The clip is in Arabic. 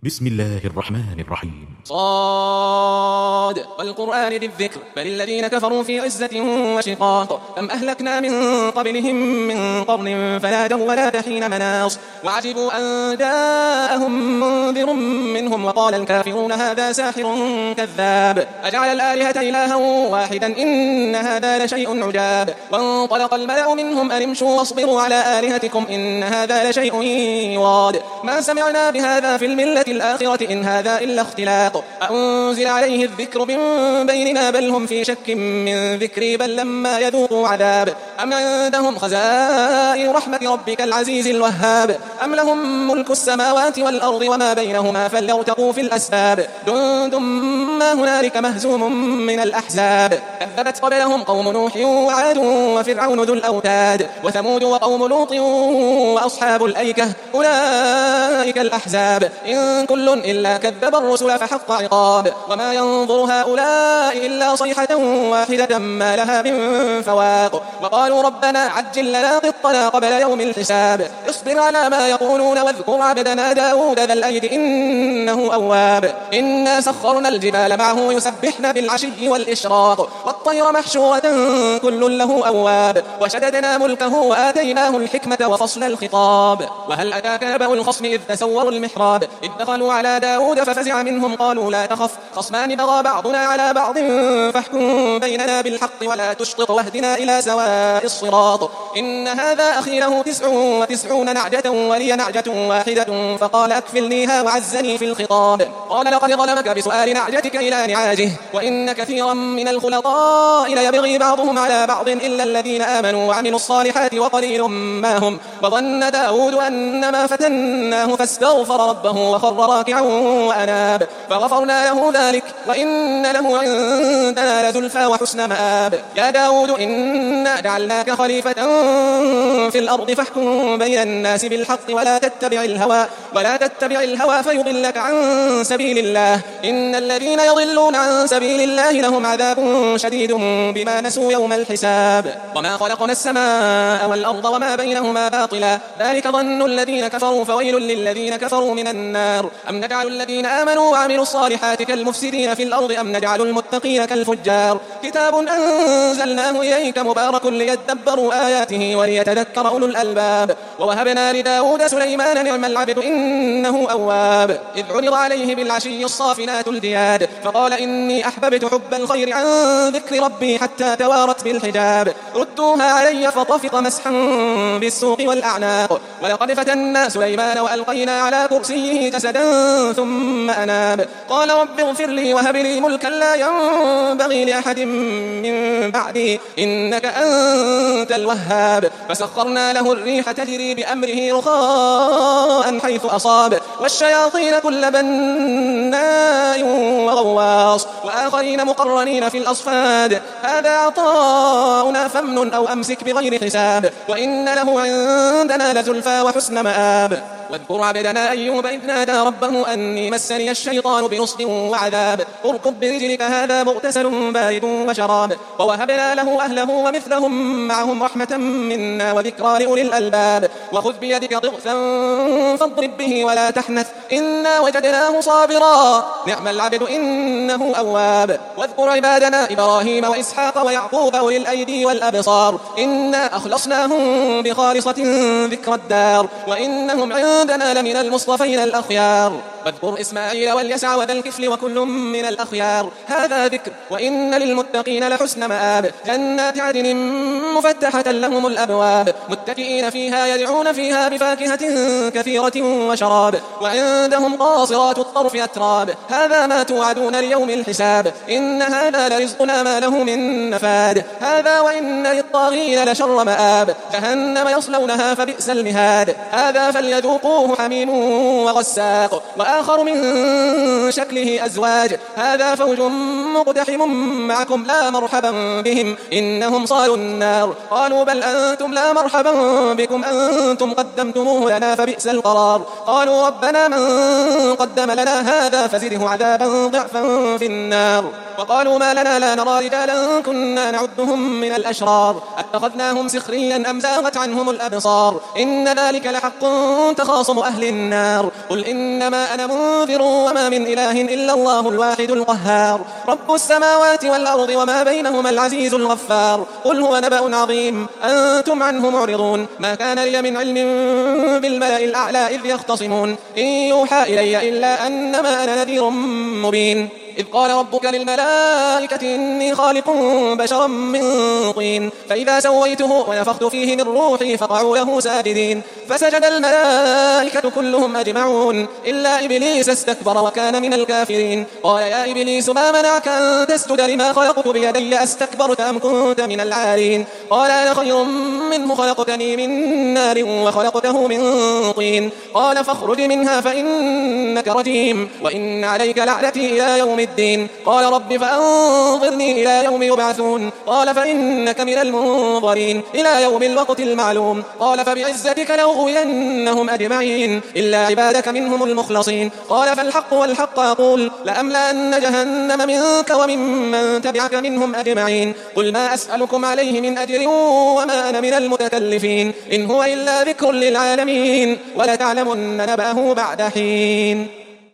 بسم الله الرحمن الرحيم. صاد والقرآن ذي الذكر بل الذين كفروا في عزة وشقاق كم أهلكنا من قبلهم من قرن فنادوا ولا حين مناص وعجبوا أن جاءهم منذر منهم وقال الكافرون هذا ساحر كذاب أجعل الآلهة إلها واحدا إن هذا لشيء عجاب وانطلق الملأ منهم أن امشوا واصبروا على آلهتكم إن هذا لشيء يراد ما سمعنا بهذا في الملة الآخرة إن هذا إلا اختلاق أنزل عليه الذكر من بيننا بل هم في شك من ذكري بل لما يذوقوا عذاب أم عندهم خزائن رحمة ربك العزيز الوهاب أم لهم ملك السماوات والأرض وما بينهما فليرتقوا في الأسباب جند ما هنالك مهزوم من الأحزاب كذبت قبلهم قوم نوح وعاد وفرعون ذو الأوتاد وثمود وقوم لوط وأصحاب الأيكة أولئك الأحزاب إن كل إلا كذب الرسل فحق عقاب وما ينظر هؤلاء إلا صيحة واحدة ما لها من فواق وقالوا ربنا عجل لنا قطنا قبل يوم الحساب اصبر على ما يقولون واذكر عبدنا داود ذا الأيد إنه أواب إنا سخرنا الجبال معه يسبحن بالعشي والإشراق والطير محشورة كل له أواب وشددنا ملكه وآتيناه الحكمة وفصل الخطاب وهل أتاك نبأ الخصم إذ تسوروا المحراب إذ دخلوا على داود ففزع منهم قالوا لا تخف خصمان بغى بعضنا على بعض فاحكم بيننا بالحق ولا تشطط واهدنا إلى سواء الصراط إن هذا أخي له 99 نعجة ولي نعجة واحدة فقال أكفلنيها وعزني في الخطاب قال لقد ظلمك بسؤال نعجتك إلى نعاجه وإن كثيرا من الخلطاء ليبغي بعضهم على بعض إلا الذين آمنوا وعملوا الصالحات وقليل ما هم وظن داود أنما فتناه فاستغفر ربه وخر راكعا وأناب فغفرنا له ذلك وإن له عندنا لزلفى وحسن مآب يا داود إنا جعلناك خليفة في الأرض فاحكم بين الناس بالحق ولا تتبع الهوى فيضلك عن سبيل الله إن الذين يضلون عن سبيل الله لهم عذاب شديد بما نسوا يوم الحساب وما خلقنا السماء والأرض وما بينهما باطلا ذلك ظن الذين كفروا فويل للذين كفروا من النار أم نجعل الذين آمنوا وعملوا الصالحات كالمفسدين في الأرض أم نجعل المتقين كالفجار كتاب أنزلناه إليك مبارك ليدبروا آياته وليتذكر أولو الألباب ووهبنا لداود سليمان نعم العبد إنه أواب إذ عرض عليه بالعشي الصافنات الجياد فقال إني أحببت حب الخير عن ذكر ربي حتى توارت بالحجاب ردوها علي فطفق مسحا بالسوق والأعناق ولقد فتنا سليمان وألقينا على كرسيه جسدا ثم أناب قال رب اغفر لي وهب لي ملكا لا ينبغي لأحد من بعدي إنك أنت الوهاب فسخرنا له الريح تجري بأمره رخاء حيث أصاب والشياطين كل بناء وغواص وآخرين مقرنين في الأصفاد هذا عطاؤنا فامنن أو أمسك بغير حساب وإن له عندنا لزلفى وحسن مآب واذكر عبدنا أيوب إذ نادى ربه أني مسني الشيطان بنصب وعذاب اركض برجلك هذا مغتسل بارد وشراب ووهبنا له أهله ومثلهم معهم رحمة منا وذكرى لأولي الألباب وخذ بيدك ضغثا فاضرب به ولا تحنث إنا وجدناه صابرا نعم العبد إنه أواب واذكر عبادنا إبراهيم وإسحاق ويعقوب أولي الأيدي والأبصار إنا أخلصناهم بخالصة ذكر الدار وإنهم عندنا لمن المصطفين الأخيار واذكر إسماعيل واليسع وذا الكفل وكل من الأخيار هذا ذكر وإن للمتقين لحسن مآب جنات عدن مفتحة لهم الأبواب متكئين فيها يدعون فيها بفاكهة كثيرة وشراب وعندهم قاصرات الطرف أتراب هذا ما توعدون ليوم الحساب إن هذا لرزقنا ما له من نفاد هذا وإن للطاغين لشر مآب جهنم يصلونها فبئس المهاد هذا فليذوقوه حميم وغساق وآخر من شكله أزواج هذا فوج مقتحم معكم لا مرحبا بهم إنهم صالوا النار قالوا بل أنتم لا مرحبا بكم أنتم قدمتموه لنا فبئس القرار قالوا ربنا من قدم لنا هذا فزده عذابا ضعفا في النار وقالوا ما لنا لا نرى رجالا كنا نعدهم من الأشرار اتخذناهم سخريا أم زاغت عنهم الأبصار إن ذلك لحق تخاصم أهل النار قل إنما أنا أنا منذر وما من إله إلا الله الواحد القهار رب السماوات والأرض وما بينهما العزيز الغفار قل هو نبأ عظيم أنتم عنه معرضون ما كان لي من علم بالملأ الأعلى إذ يختصمون إن يوحى إلي إلا أنما أنا نذير مبين إذ قال ربك للملائكة إني خالق بشرا من طين فإذا سويته ونفخت فيه من روحي فقعوا له ساجدين فسجد الملائكة كلهم أجمعون إلا إبليس استكبر وكان من الكافرين قال يا إبليس ما منعك أن تسجد لما خلقت بيدي أستكبرت أم كنت من العالين قال أنا خير منه خلقتني من نار وخلقته من طين قال فاخرج منها فإنك رجيم وإن عليك لعنتي إلى يوم الدين قال رب فأنظرني إلى يوم يبعثون قال فإنك من المنظرين إلى يوم الوقت المعلوم قال فبعزتك لأغوينهم أجمعين إلا عبادك منهم المخلصين قال فالحق والحق أقول لأملأن جهنم منك وممن تبعك منهم أجمعين قل ما أسألكم عليه من أجر وما أنا من المتكلفين إن هو إلا ذكر للعالمين ولتعلمن نبأه بعد حين